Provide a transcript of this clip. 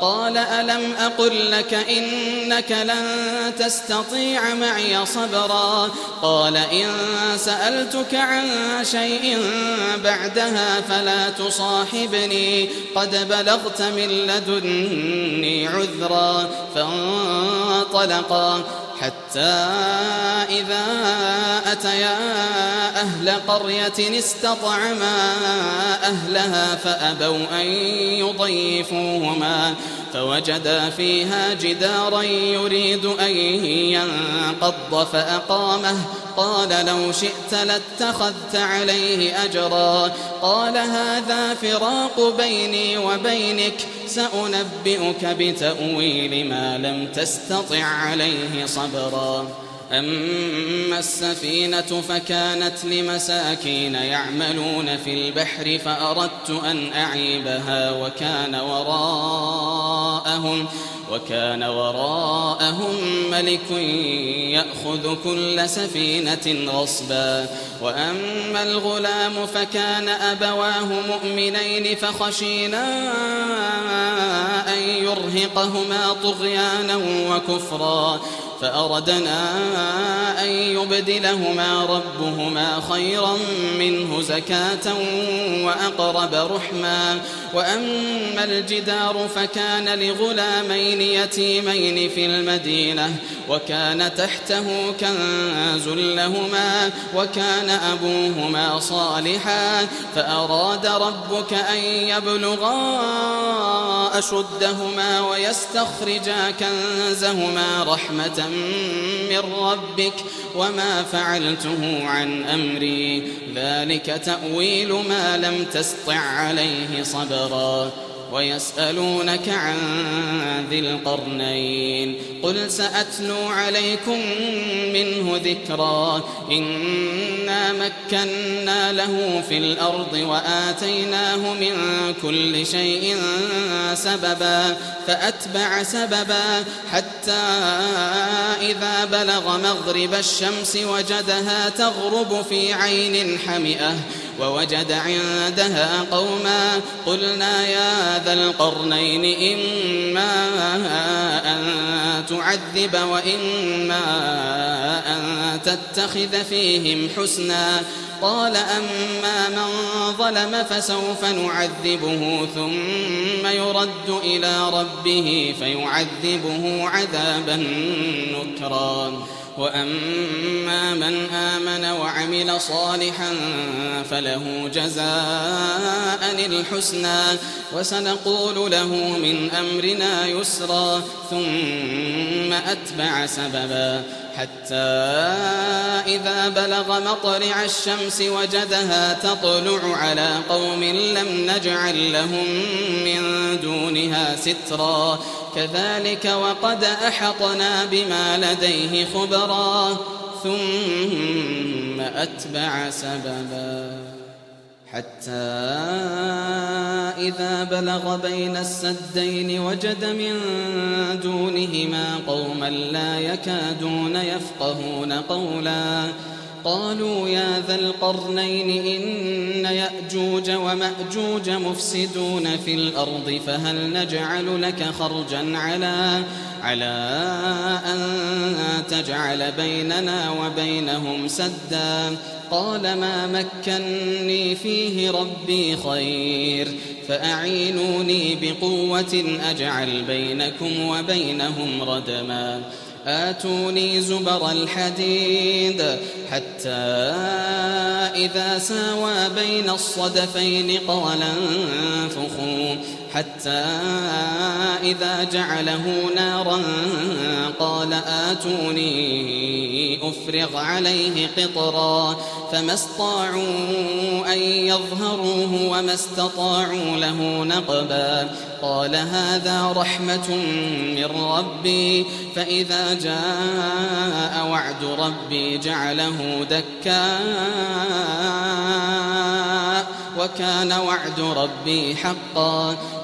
قال ألم أقل لك إنك لن تستطيع معي صبرا قال إن سألتك عن شيء بعدها فلا تصاحبني قد بلغت من لدني عذرا فانطلقا حتى إذا أتيا أهل قرية استطعما أهلها فأبوا أن يضيفوهما فوجدا فيها جدارا يريد أن ينقض فأقامه قال لو شئت لاتخذت عليه أجرا قال هذا فراق بيني وبينك سأنبئك بتأويل ما لم تستطع عليه صبرا أما السفينة فكانت لمساكين يعملون في البحر فأردت أن أعيبها وكان وراءهم ملك يأخذ كل سفينة غصبا وأما الغلام فكان أبواه مؤمنين فخشينا أن يرهقهما طغيانا وكفرا فأردنا أن يبدلهما ربهما خيرا منه زكاة وأقرب رحما وأما الجدار فكان لغلامين يتيمين في المدينة وكان تحته كنز لهما وكان أبوهما صالحا فأراد ربك أن يبلغا أشدهما ويستخرجا كنزهما رحمة من ربك وما فعلته عن أمري ذلك تأويل ما لم تسطع عليه صبرا ويسألونك عن ذي القرنين قل سأتلو عليكم منه ذكرا إنا مكنا له في الأرض وآتيناه من كل شيء سببا فأتبع سببا حتى إذا بلغ مغرب الشمس وجدها تغرب في عين حمئة ووجد عندها قوما قلنا يا ذا القرنين إما أن تعذب وإما أن تتخذ فيهم حسنا قال أما من ظلم فسوف نعذبه ثم يرد إلى ربه فيعذبه عذابا نكرا وأما من آمن وعمل صالحا فله جزاء الحسنى وسنقول له من أمرنا يسرا ثم أتبع سببا حتى إذا بلغ مطلع الشمس وجدها تطلع على قوم لم نجعل لهم من دونها سترا كذلك وقد أحطنا بما لديه خبرا ثم أتبع سببا حتى إذا بلغ بين السدين وجد من دونهما قوما لا يكادون يفقهون قولا قالوا يا ذا القرنين إن يأجوج ومأجوج مفسدون في الأرض فهل نجعل لك خرجا على أن تجعل بيننا وبينهم سدا قال ما مكني فيه ربي خير فأعينوني بقوة أجعل بينكم وبينهم ردما آتوني زبر الحديد حتى إذا ساوى بين الصدفين قال انفخوا حتى إذا جعله نارا قال آتوني أفرغ عليه قطرا فما استطاعوا أن يظهروه وما استطاعوا له نقبا قال هذا رحمة من ربي فإذا جاء وعد ربي جعله دكا وكان وعد ربي حقا